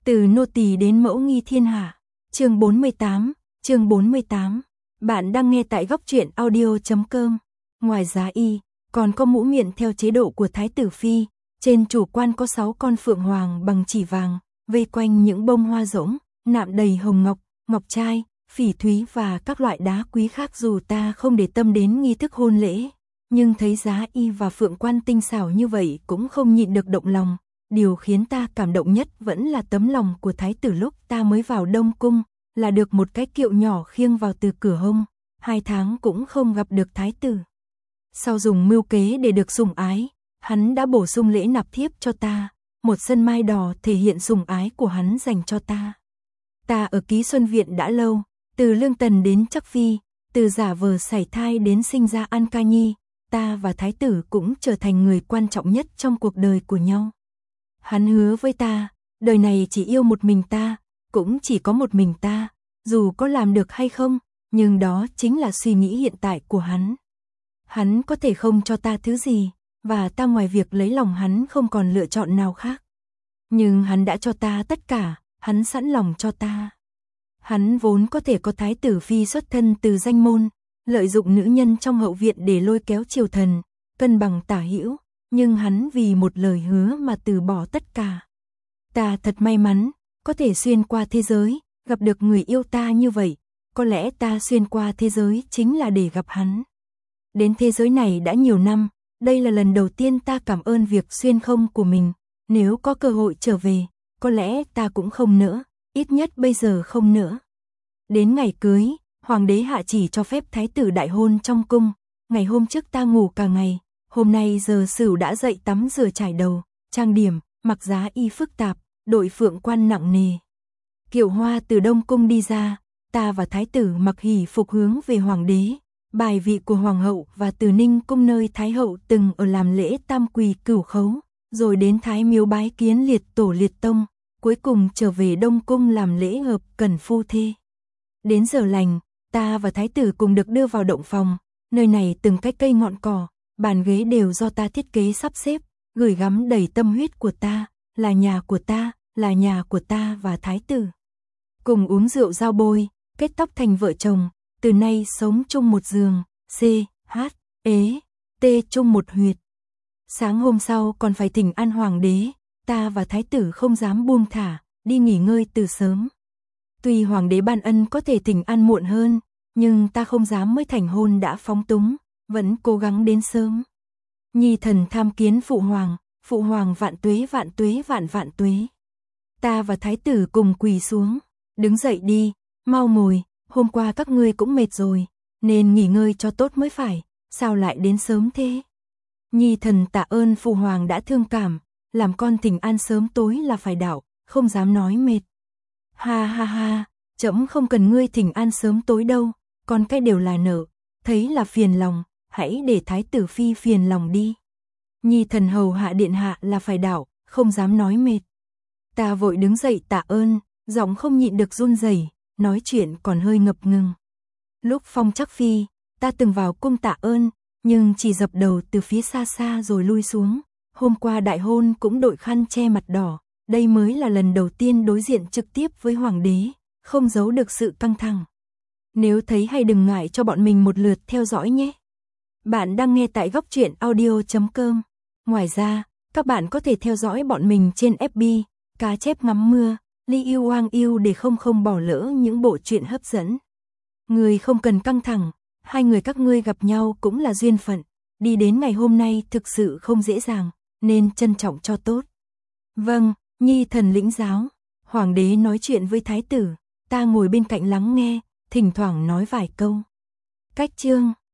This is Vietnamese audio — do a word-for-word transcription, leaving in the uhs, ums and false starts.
Từ nô tỳ đến mẫu nghi thiên hạ. Chương bốn mươi tám, chương bốn mươi tám. Bạn đang nghe tại góc truyện audio chấm com. Ngoài giá y, còn có mũ miệng theo chế độ của Thái tử Phi, trên chủ quan có sáu con phượng hoàng bằng chỉ vàng, vây quanh những bông hoa rỗng, nạm đầy hồng ngọc, ngọc trai, phỉ thúy và các loại đá quý khác. Dù ta không để tâm đến nghi thức hôn lễ, nhưng thấy giá y và phượng quan tinh xảo như vậy cũng không nhịn được động lòng. Điều khiến ta cảm động nhất vẫn là tấm lòng của thái tử. Lúc ta mới vào Đông Cung, là được một cái kiệu nhỏ khiêng vào từ cửa hông, hai tháng cũng không gặp được thái tử. Sau dùng mưu kế để được sủng ái, hắn đã bổ sung lễ nạp thiếp cho ta, một sân mai đỏ thể hiện sủng ái của hắn dành cho ta. Ta ở Ký Xuân Viện đã lâu, từ Lương Tần đến Trắc Phi, từ giả vờ sảy thai đến sinh ra An Ca Nhi, ta và thái tử cũng trở thành người quan trọng nhất trong cuộc đời của nhau. Hắn hứa với ta, đời này chỉ yêu một mình ta, cũng chỉ có một mình ta, dù có làm được hay không, nhưng đó chính là suy nghĩ hiện tại của hắn. Hắn có thể không cho ta thứ gì, và ta ngoài việc lấy lòng hắn không còn lựa chọn nào khác. Nhưng hắn đã cho ta tất cả, hắn sẵn lòng cho ta. Hắn vốn có thể có Thái tử Phi xuất thân từ danh môn, lợi dụng nữ nhân trong hậu viện để lôi kéo triều thần, cân bằng tả hữu, nhưng hắn vì một lời hứa mà từ bỏ tất cả. Ta thật may mắn, có thể xuyên qua thế giới, gặp được người yêu ta như vậy. Có lẽ ta xuyên qua thế giới chính là để gặp hắn. Đến thế giới này đã nhiều năm, đây là lần đầu tiên ta cảm ơn việc xuyên không của mình. Nếu có cơ hội trở về, có lẽ ta cũng không nữa, ít nhất bây giờ không nữa. Đến ngày cưới, hoàng đế hạ chỉ cho phép thái tử đại hôn trong cung. Ngày hôm trước ta ngủ cả ngày, hôm nay giờ sửu đã dậy tắm rửa trải đầu, trang điểm, mặc giá y phức tạp, đội phượng quan nặng nề. Kiệu hoa từ Đông Cung đi ra, ta và thái tử mặc hỷ phục hướng về hoàng đế. Bài vị của hoàng hậu và từ Ninh Cung nơi thái hậu từng ở làm lễ tam quỳ cửu khấu, rồi đến Thái Miếu bái kiến liệt tổ liệt tông, cuối cùng trở về Đông Cung làm lễ hợp cần phu thê. Đến giờ lành, ta và thái tử cùng được đưa vào động phòng, nơi này từng cái cây ngọn cỏ, bàn ghế đều do ta thiết kế sắp xếp, gửi gắm đầy tâm huyết của ta, là nhà của ta, là nhà của ta và thái tử. Cùng uống rượu giao bôi, kết tóc thành vợ chồng, từ nay sống chung một giường, C, H, ế, T chung một huyệt. Sáng hôm sau còn phải thỉnh an hoàng đế, ta và thái tử không dám buông thả, đi nghỉ ngơi từ sớm. Tuy hoàng đế ban ân có thể thỉnh an muộn hơn, nhưng ta không dám mới thành hôn đã phóng túng, vẫn cố gắng đến sớm. Nhi thần tham kiến phụ hoàng, phụ hoàng vạn tuế vạn tuế vạn vạn tuế. Ta và thái tử cùng quỳ xuống, đứng dậy đi, mau ngồi, hôm qua các ngươi cũng mệt rồi, nên nghỉ ngơi cho tốt mới phải, sao lại đến sớm thế? Nhi thần tạ ơn phụ hoàng đã thương cảm, làm con thỉnh an sớm tối là phải đạo, không dám nói mệt. Ha ha ha, trẫm không cần ngươi thỉnh an sớm tối đâu, con cái đều là nợ, thấy là phiền lòng, hãy để thái tử phi phiền lòng đi. Nhi thần hầu hạ điện hạ là phải đạo, không dám nói mệt. Ta vội đứng dậy tạ ơn, giọng không nhịn được run rẩy, nói chuyện còn hơi ngập ngừng. Lúc phong Trắc Phi, ta từng vào cung tạ ơn, nhưng chỉ dập đầu từ phía xa xa rồi lui xuống. Hôm qua đại hôn cũng đội khăn che mặt đỏ, đây mới là lần đầu tiên đối diện trực tiếp với hoàng đế, không giấu được sự căng thẳng. Nếu thấy hay đừng ngại cho bọn mình một lượt theo dõi nhé. Bạn đang nghe tại góc truyện audio chấm com. Ngoài ra, các bạn có thể theo dõi bọn mình trên ép bê, Cá Chép Ngắm Mưa, Li Yêu Hoang Yêu để không không bỏ lỡ những bộ truyện hấp dẫn. Người không cần căng thẳng, hai người các ngươi gặp nhau cũng là duyên phận, đi đến ngày hôm nay thực sự không dễ dàng, nên trân trọng cho tốt. Vâng, nhi thần lĩnh giáo. Hoàng đế nói chuyện với thái tử, ta ngồi bên cạnh lắng nghe, thỉnh thoảng nói vài câu. Cách chương